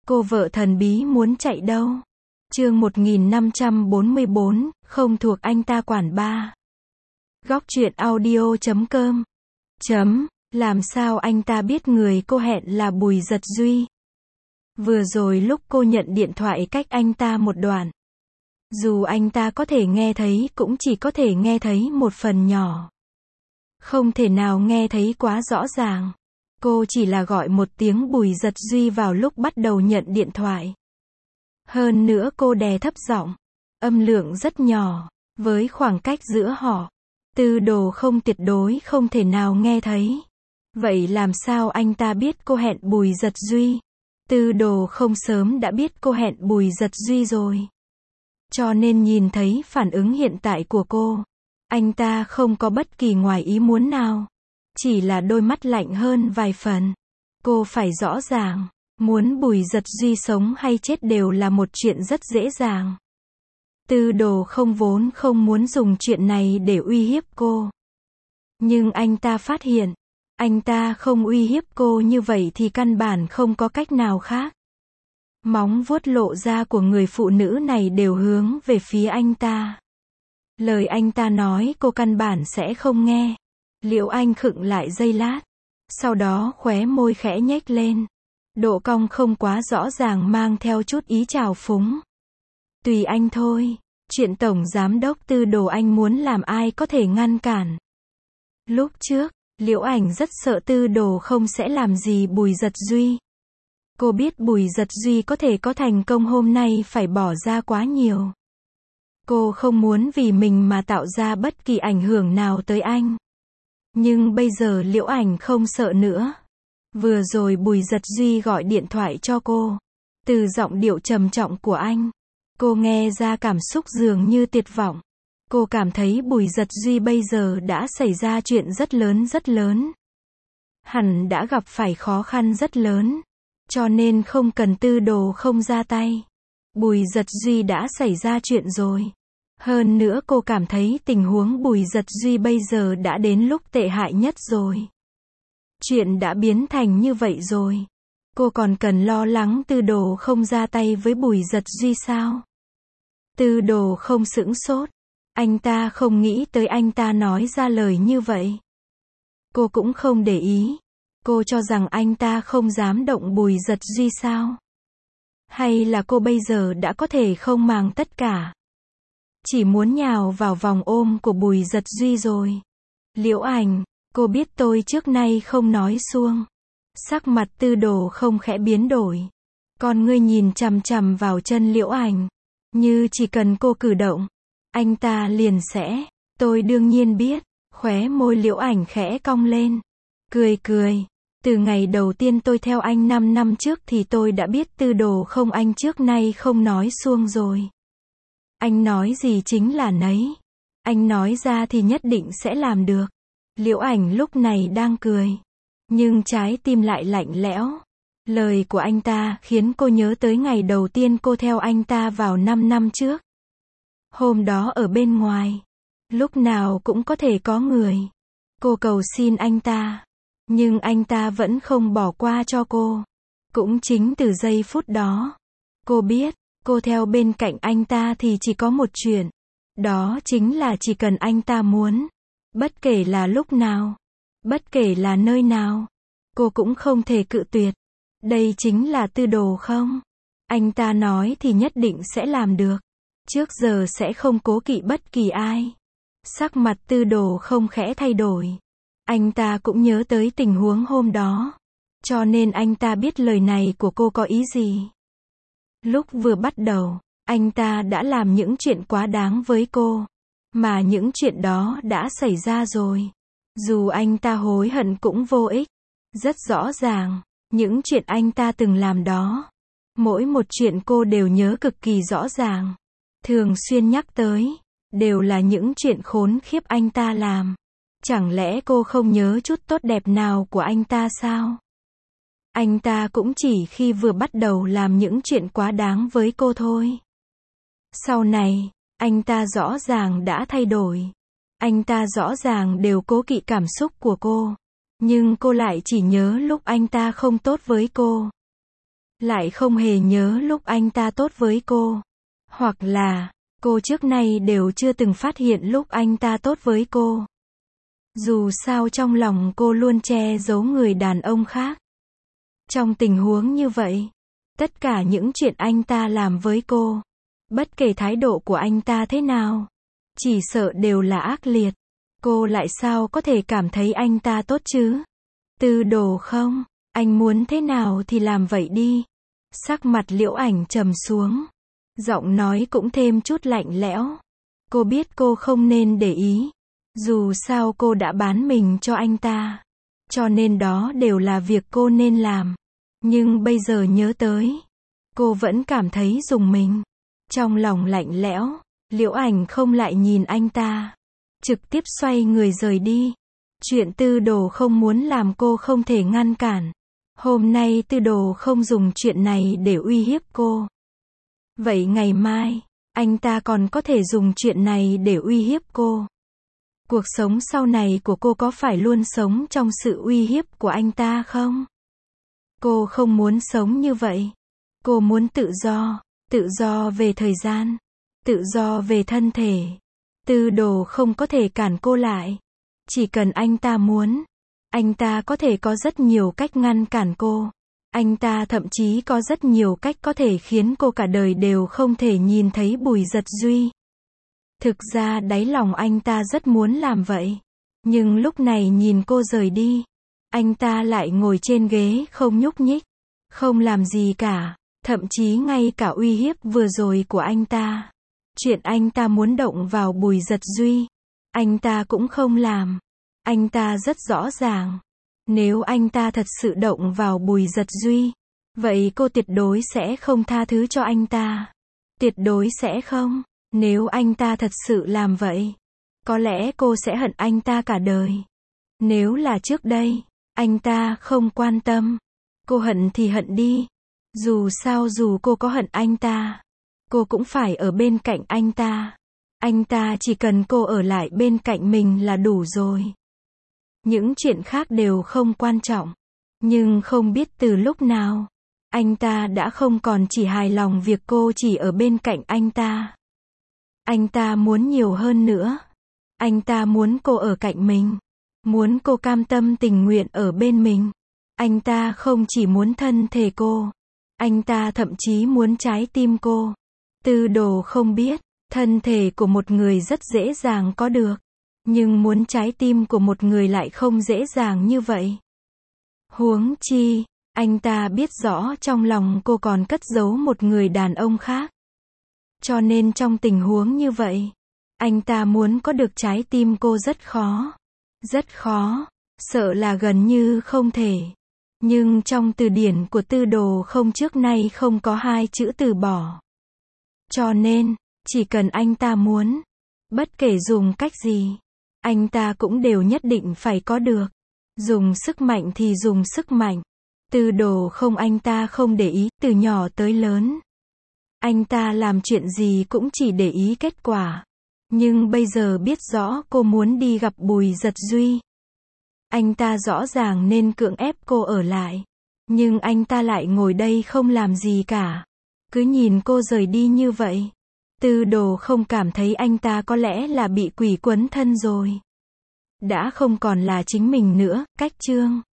Cô vợ thần bí muốn chạy đâu? Chương 1544, không thuộc anh ta quản ba. Góc truyện audio.com. Làm sao anh ta biết người cô hẹn là Bùi Dật Duy? Vừa rồi lúc cô nhận điện thoại cách anh ta một đoạn. Dù anh ta có thể nghe thấy cũng chỉ có thể nghe thấy một phần nhỏ. Không thể nào nghe thấy quá rõ ràng. Cô chỉ là gọi một tiếng Bùi Dật Duy vào lúc bắt đầu nhận điện thoại. Hơn nữa cô đè thấp giọng, âm lượng rất nhỏ, với khoảng cách giữa họ. Tư Đồ không tuyệt đối không thể nào nghe thấy. Vậy làm sao anh ta biết cô hẹn Bùi Dật Duy? Tư Đồ không sớm đã biết cô hẹn Bùi Dật Duy rồi. Cho nên nhìn thấy phản ứng hiện tại của cô, anh ta không có bất kỳ ngoài ý muốn nào. Chỉ là đôi mắt lạnh hơn vài phần. Cô phải rõ ràng, muốn Bùi Dật Duy sống hay chết đều là một chuyện rất dễ dàng. Tư Đồ không vốn không muốn dùng chuyện này để uy hiếp cô. Nhưng anh ta phát hiện, anh ta không uy hiếp cô như vậy thì căn bản không có cách nào khác. Móng vuốt lộ ra của người phụ nữ này đều hướng về phía anh ta. Lời anh ta nói cô căn bản sẽ không nghe. Liễu Anh khựng lại giây lát. Sau đó khóe môi khẽ nhếch lên. Độ cong không quá rõ ràng mang theo chút ý trào phúng. Tùy anh thôi. Chuyện Tổng Giám đốc Tư Đồ anh muốn làm ai có thể ngăn cản. Lúc trước, Liễu Ảnh rất sợ Tư Đồ không sẽ làm gì Bùi Dật Duy. Cô biết Bùi Dật Duy có thể có thành công hôm nay phải bỏ ra quá nhiều. Cô không muốn vì mình mà tạo ra bất kỳ ảnh hưởng nào tới anh. Nhưng bây giờ Liễu Ảnh không sợ nữa. Vừa rồi Bùi Dật Duy gọi điện thoại cho cô. Từ giọng điệu trầm trọng của anh, cô nghe ra cảm xúc dường như tuyệt vọng. Cô cảm thấy Bùi Dật Duy bây giờ đã xảy ra chuyện rất lớn rất lớn. Hẳn đã gặp phải khó khăn rất lớn. Cho nên không cần Tư Đồ không ra tay. Bùi Dật Duy đã xảy ra chuyện rồi. Hơn nữa cô cảm thấy tình huống Bùi Dật Duy bây giờ đã đến lúc tệ hại nhất rồi. Chuyện đã biến thành như vậy rồi. Cô còn cần lo lắng Tư Đồ không ra tay với Bùi Dật Duy sao? Tư Đồ không sững sốt. Anh ta không nghĩ tới anh ta nói ra lời như vậy. Cô cũng không để ý. Cô cho rằng anh ta không dám động Bùi Dật Duy sao? Hay là cô bây giờ đã có thể không màng tất cả? Chỉ muốn nhào vào vòng ôm của Bùi Dật Duy rồi. Liễu Ảnh, cô biết tôi trước nay không nói suông. Sắc mặt Tư Đồ không khẽ biến đổi. Con ngươi nhìn chằm chằm vào chân Liễu Ảnh. Như chỉ cần cô cử động, anh ta liền sẽ. Tôi đương nhiên biết. Khóe môi Liễu Ảnh khẽ cong lên. Cười. Từ ngày đầu tiên tôi theo anh 5 năm trước thì tôi đã biết Tư Đồ không anh trước nay không nói suông rồi. Anh nói gì chính là nấy. Anh nói ra thì nhất định sẽ làm được. Liễu Ảnh lúc này đang cười. Nhưng trái tim lại lạnh lẽo. Lời của anh ta khiến cô nhớ tới ngày đầu tiên cô theo anh ta vào 5 năm trước. Hôm đó ở bên ngoài. Lúc nào cũng có thể có người. Cô cầu xin anh ta. Nhưng anh ta vẫn không bỏ qua cho cô. Cũng chính từ giây phút đó. Cô biết, cô theo bên cạnh anh ta thì chỉ có một chuyện. Đó chính là chỉ cần anh ta muốn. Bất kể là lúc nào. Bất kể là nơi nào. Cô cũng không thể cự tuyệt. Đây chính là Tư Đồ không? Anh ta nói thì nhất định sẽ làm được. Trước giờ sẽ không cố kỵ bất kỳ ai. Sắc mặt Tư Đồ không khẽ thay đổi. Anh ta cũng nhớ tới tình huống hôm đó. Cho nên anh ta biết lời này của cô có ý gì. Lúc vừa bắt đầu, anh ta đã làm những chuyện quá đáng với cô. Mà những chuyện đó đã xảy ra rồi. Dù anh ta hối hận cũng vô ích. Rất rõ ràng, những chuyện anh ta từng làm đó. Mỗi một chuyện cô đều nhớ cực kỳ rõ ràng. Thường xuyên nhắc tới. Đều là những chuyện khốn khiếp anh ta làm. Chẳng lẽ cô không nhớ chút tốt đẹp nào của anh ta sao? Anh ta cũng chỉ khi vừa bắt đầu làm những chuyện quá đáng với cô thôi. Sau này, anh ta rõ ràng đã thay đổi. Anh ta rõ ràng đều cố kỵ cảm xúc của cô. Nhưng cô lại chỉ nhớ lúc anh ta không tốt với cô. lại không hề nhớ lúc anh ta tốt với cô. Hoặc là, cô trước nay đều chưa từng phát hiện lúc anh ta tốt với cô. Dù sao trong lòng cô luôn che giấu người đàn ông khác. Trong tình huống như vậy, tất cả những chuyện anh ta làm với cô, bất kể thái độ của anh ta thế nào, chỉ sợ đều là ác liệt. Cô lại sao có thể cảm thấy anh ta tốt chứ? Tư Đồ không, anh muốn thế nào thì làm vậy đi. Sắc mặt Liễu Ảnh trầm xuống, giọng nói cũng thêm chút lạnh lẽo. Cô biết cô không nên để ý, dù sao cô đã bán mình cho anh ta, cho nên đó đều là việc cô nên làm. Nhưng bây giờ nhớ tới, cô vẫn cảm thấy rùng mình. Trong lòng lạnh lẽo, Liễu Ảnh không lại nhìn anh ta, trực tiếp xoay người rời đi. Chuyện Tư Đồ không muốn làm cô không thể ngăn cản. Hôm nay Tư Đồ không dùng chuyện này để uy hiếp cô. Vậy ngày mai, anh ta còn có thể dùng chuyện này để uy hiếp cô. Cuộc sống sau này của cô có phải luôn sống trong sự uy hiếp của anh ta không? Cô không muốn sống như vậy. Cô muốn tự do về thời gian, tự do về thân thể. Tư Đồ không có thể cản cô lại. Chỉ cần anh ta muốn, anh ta có thể có rất nhiều cách ngăn cản cô. Anh ta thậm chí có rất nhiều cách có thể khiến cô cả đời đều không thể nhìn thấy Bùi Dật Duy. Thực ra đáy lòng anh ta rất muốn làm vậy. Nhưng lúc này nhìn cô rời đi, anh ta lại ngồi trên ghế không nhúc nhích, không làm gì cả. Thậm chí ngay cả uy hiếp vừa rồi của anh ta, chuyện anh ta muốn động vào Bùi Dật Duy, anh ta cũng không làm. Anh ta rất rõ ràng, nếu anh ta thật sự động vào Bùi Dật Duy, vậy cô tuyệt đối sẽ không tha thứ cho anh ta. Tuyệt đối sẽ không. Nếu anh ta thật sự làm vậy, có lẽ cô sẽ hận anh ta cả đời. Nếu là trước đây, anh ta không quan tâm, cô hận thì hận đi. Dù sao dù cô có hận anh ta, cô cũng phải ở bên cạnh anh ta. Anh ta chỉ cần cô ở lại bên cạnh mình là đủ rồi. Những chuyện khác đều không quan trọng. Nhưng không biết từ lúc nào, anh ta đã không còn chỉ hài lòng việc cô chỉ ở bên cạnh anh ta. Anh ta muốn nhiều hơn nữa. Anh ta muốn cô ở cạnh mình. Muốn cô cam tâm tình nguyện ở bên mình. Anh ta không chỉ muốn thân thể cô. Anh ta thậm chí muốn trái tim cô. Tư Đồ không biết, thân thể của một người rất dễ dàng có được. Nhưng muốn trái tim của một người lại không dễ dàng như vậy. Huống chi, anh ta biết rõ trong lòng cô còn cất giấu một người đàn ông khác. Cho nên trong tình huống như vậy, anh ta muốn có được trái tim cô rất khó. Rất khó, sợ là gần như không thể. Nhưng trong từ điển của Tư Đồ không trước nay không có hai chữ từ bỏ. Cho nên, chỉ cần anh ta muốn, bất kể dùng cách gì, anh ta cũng đều nhất định phải có được. Dùng sức mạnh thì dùng sức mạnh. Tư Đồ không, anh ta không để ý, từ nhỏ tới lớn. Anh ta làm chuyện gì cũng chỉ để ý kết quả. Nhưng bây giờ biết rõ cô muốn đi gặp Bùi Dật Duy. Anh ta rõ ràng nên cưỡng ép cô ở lại. Nhưng anh ta lại ngồi đây không làm gì cả. Cứ nhìn cô rời đi như vậy. Tư Đồ không cảm thấy anh ta có lẽ là bị quỷ quấn thân rồi. Đã không còn là chính mình nữa. Cách chương